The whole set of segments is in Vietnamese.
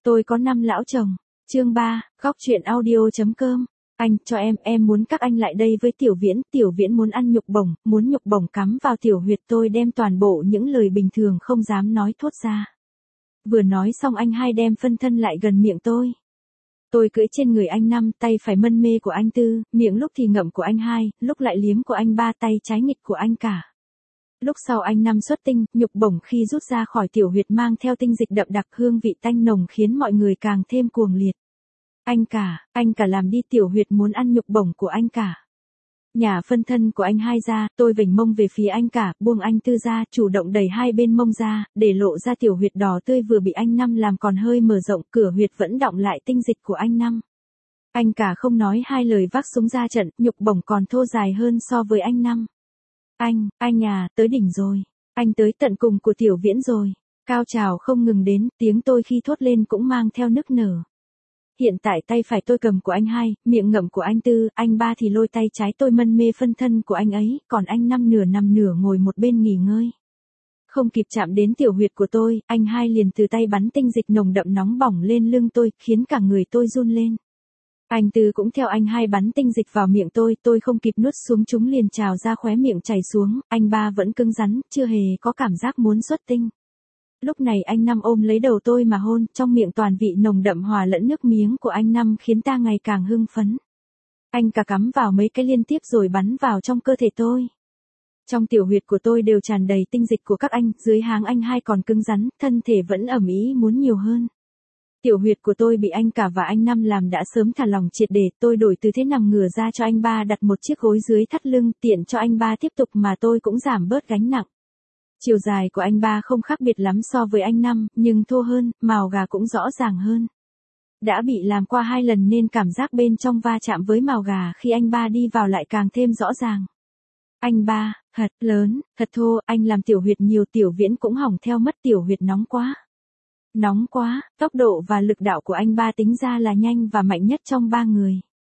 Tôi có 5 lão chồng. Chương 3, góc truyện audio.com. Anh, cho em muốn các anh lại đây với Tiểu Viễn muốn ăn muốn nhục bổng cắm vào tiểu huyệt tôi đem toàn bộ những lời bình thường không dám nói thốt ra. Vừa nói xong anh hai đem phân thân lại gần miệng tôi. Tôi cưỡi trên người anh Năm, tay phải mân mê của anh Tư, miệng lúc thì ngậm của anh Hai, lúc lại liếm của anh Ba, tay trái nghịch của anh Cả. Lúc sau anh Năm xuất tinh, nhục bổng khi rút ra khỏi tiểu huyệt mang theo tinh dịch đậm đặc hương vị tanh nồng khiến mọi người càng thêm cuồng liệt. Anh Cả làm đi, tiểu huyệt muốn ăn nhục bổng của anh Cả. Nhả phân thân của anh Hai ra, tôi vểnh mông về phía anh Cả, buông anh Tư ra, chủ động đẩy hai bên mông ra, để lộ ra tiểu huyệt đỏ tươi vừa bị anh Năm làm còn hơi mở rộng, cửa huyệt vẫn đọng lại tinh dịch của anh Năm. Anh Cả không nói hai lời vác súng ra trận, nhục bổng còn thô dài hơn so với anh Năm. Anh à, tới đỉnh rồi. Anh tới tận cùng của Tiểu Viễn rồi. Cao trào không ngừng đến, tiếng tôi khi thốt lên cũng mang theo nức nở. Hiện tại tay phải tôi cầm của anh Hai, miệng ngậm của anh Tư, anh Ba thì lôi tay trái tôi mân mê phân thân của anh ấy, còn anh Năm nằm nửa ngồi một bên nghỉ ngơi. Không kịp chạm đến tiểu huyệt của tôi, anh Hai liền từ tay bắn tinh dịch nồng đậm nóng bỏng lên lưng tôi, khiến cả người tôi run lên. Anh Tư cũng theo anh Hai bắn tinh dịch vào miệng tôi không kịp nuốt xuống chúng liền trào ra khóe miệng chảy xuống, anh Ba vẫn cứng rắn, chưa hề có cảm giác muốn xuất tinh. Lúc này anh Năm ôm lấy đầu tôi mà hôn, trong miệng toàn vị nồng đậm hòa lẫn nước miếng của anh Năm khiến ta ngày càng hưng phấn. Anh Cả cắm vào mấy cái liên tiếp rồi bắn vào trong cơ thể tôi. Trong tiểu huyệt của tôi đều tràn đầy tinh dịch của các anh, dưới háng anh Hai còn cứng rắn, thân thể vẫn ầm ĩ muốn nhiều hơn. Tiểu huyệt của tôi bị anh Cả và anh Năm làm đã sớm thả lỏng triệt để, tôi đổi tư thế nằm ngửa ra cho anh Ba đặt một chiếc gối dưới thắt lưng, tiện cho anh Ba tiếp tục mà tôi cũng giảm bớt gánh nặng. Chiều dài của anh Ba không khác biệt lắm so với anh Năm, nhưng thô hơn, mào gà cũng rõ ràng hơn. Đã bị làm qua 2 lần nên cảm giác bên trong va chạm với mào gà khi anh Ba đi vào lại càng thêm rõ ràng. Anh Ba, thật lớn, thật thô, anh làm tiểu huyệt nhiều, Tiểu Viễn cũng hỏng theo mất, tiểu huyệt nóng quá. Nóng quá, tốc độ và lực đạo của anh Ba tính ra là nhanh và mạnh nhất trong 3 người.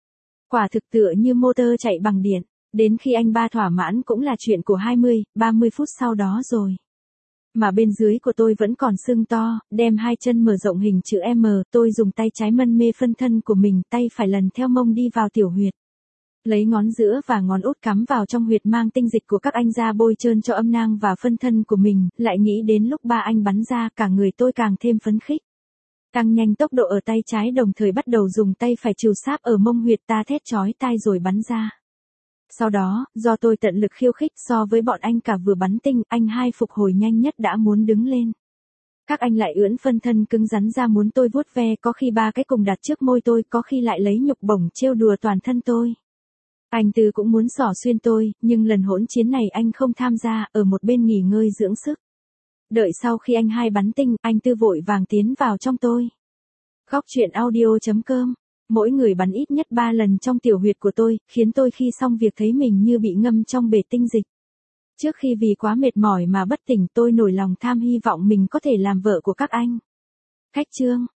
Quả thực tựa như motor chạy bằng điện, đến khi anh Ba thỏa mãn cũng là chuyện của 20-30 phút sau đó rồi. Mà bên dưới của tôi vẫn còn sưng to, đem 2 chân mở rộng hình chữ M, tôi dùng tay trái mân mê phân thân của mình, tay phải lần theo mông đi vào tiểu huyệt. Lấy ngón giữa và ngón út cắm vào trong huyệt mang tinh dịch của các anh ra bôi trơn cho âm nang và phân thân của mình, lại nghĩ đến lúc ba anh bắn ra cả người tôi càng thêm phấn khích. Tăng nhanh tốc độ ở tay trái đồng thời bắt đầu dùng tay phải trừ sáp ở mông huyệt ta thét chói tai rồi bắn ra. Sau đó, do tôi tận lực khiêu khích so với bọn anh Cả vừa bắn tinh, anh Hai phục hồi nhanh nhất đã muốn đứng lên. Các anh lại ưỡn phân thân cứng rắn ra muốn tôi vuốt ve, có khi 3 cái cùng đặt trước môi tôi, có khi lại lấy nhục bổng trêu đùa toàn thân tôi. Anh Tư cũng muốn xỏ xuyên tôi, nhưng lần hỗn chiến này anh không tham gia, ở một bên nghỉ ngơi dưỡng sức. Đợi sau khi anh Hai bắn tinh, anh Tư vội vàng tiến vào trong tôi. Góc truyện audio.com. Mỗi người bắn ít nhất 3 lần trong tiểu huyệt của tôi, khiến tôi khi xong việc thấy mình như bị ngâm trong bể tinh dịch. Trước khi vì quá mệt mỏi mà bất tỉnh, tôi nổi lòng tham hy vọng mình có thể làm vợ của các anh. Khách chương.